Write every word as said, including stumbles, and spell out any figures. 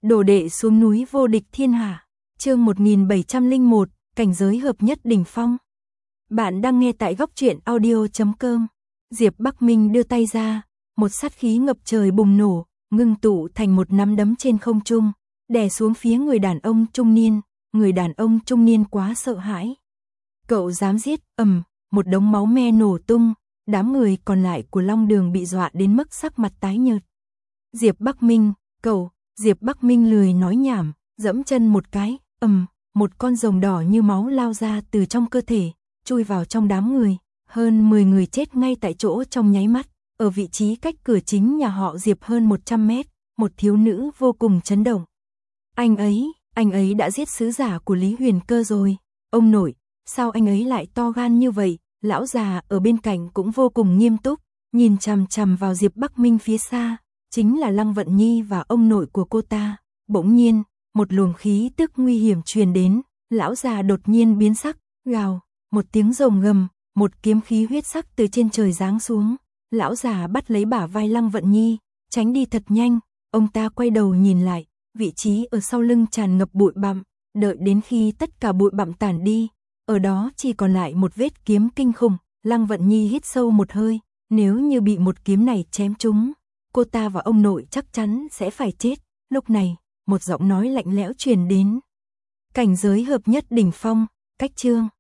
Đồ đệ xuống núi vô địch thiên hạ. Chương một nghìn bảy trăm lẻ một, cảnh giới hợp nhất đỉnh phong. Bạn đang nghe tại góc truyện audio chấm com. Diệp Bắc Minh đưa tay ra, một sát khí ngập trời bùng nổ, ngưng tụ thành một nắm đấm trên không trung, đè xuống phía người đàn ông trung niên. Người đàn ông trung niên quá sợ hãi. Cậu dám giết? Ầm, một đống máu me nổ tung, đám người còn lại của Long Đường bị dọa đến mức sắc mặt tái nhợt. Diệp Bắc Minh, cậu, Diệp Bắc Minh lười nói nhảm, giẫm chân một cái, ầm, một con rồng đỏ như máu lao ra từ trong cơ thể, chui vào trong đám người, hơn mười người chết ngay tại chỗ trong nháy mắt. Ở vị trí cách cửa chính nhà họ Diệp hơn một trăm mét, một thiếu nữ vô cùng chấn động. Anh ấy, anh ấy đã giết sứ giả của Lý Huyền Cơ rồi. Ông nội, sao anh ấy lại to gan như vậy? Lão già ở bên cạnh cũng vô cùng nghiêm túc, nhìn chằm chằm vào Diệp Bắc Minh phía xa, chính là Lăng Vận Nhi và ông nội của cô ta. Bỗng nhiên, một luồng khí tức nguy hiểm truyền đến, lão già đột nhiên biến sắc, gào, một tiếng rồng gầm, một kiếm khí huyết sắc từ trên trời giáng xuống. Lão già bắt lấy bả vai Lăng Vận Nhi, tránh đi thật nhanh. Ông ta quay đầu nhìn lại, vị trí ở sau lưng tràn ngập bụi bặm, đợi đến khi tất cả bụi bặm tản đi, ở đó chỉ còn lại một vết kiếm kinh khủng. Lăng Vận Nhi hít sâu một hơi, nếu như bị một kiếm này chém trúng, cô ta và ông nội chắc chắn sẽ phải chết. Lúc này, một giọng nói lạnh lẽo truyền đến. Cảnh giới hợp nhất đỉnh phong, cách chương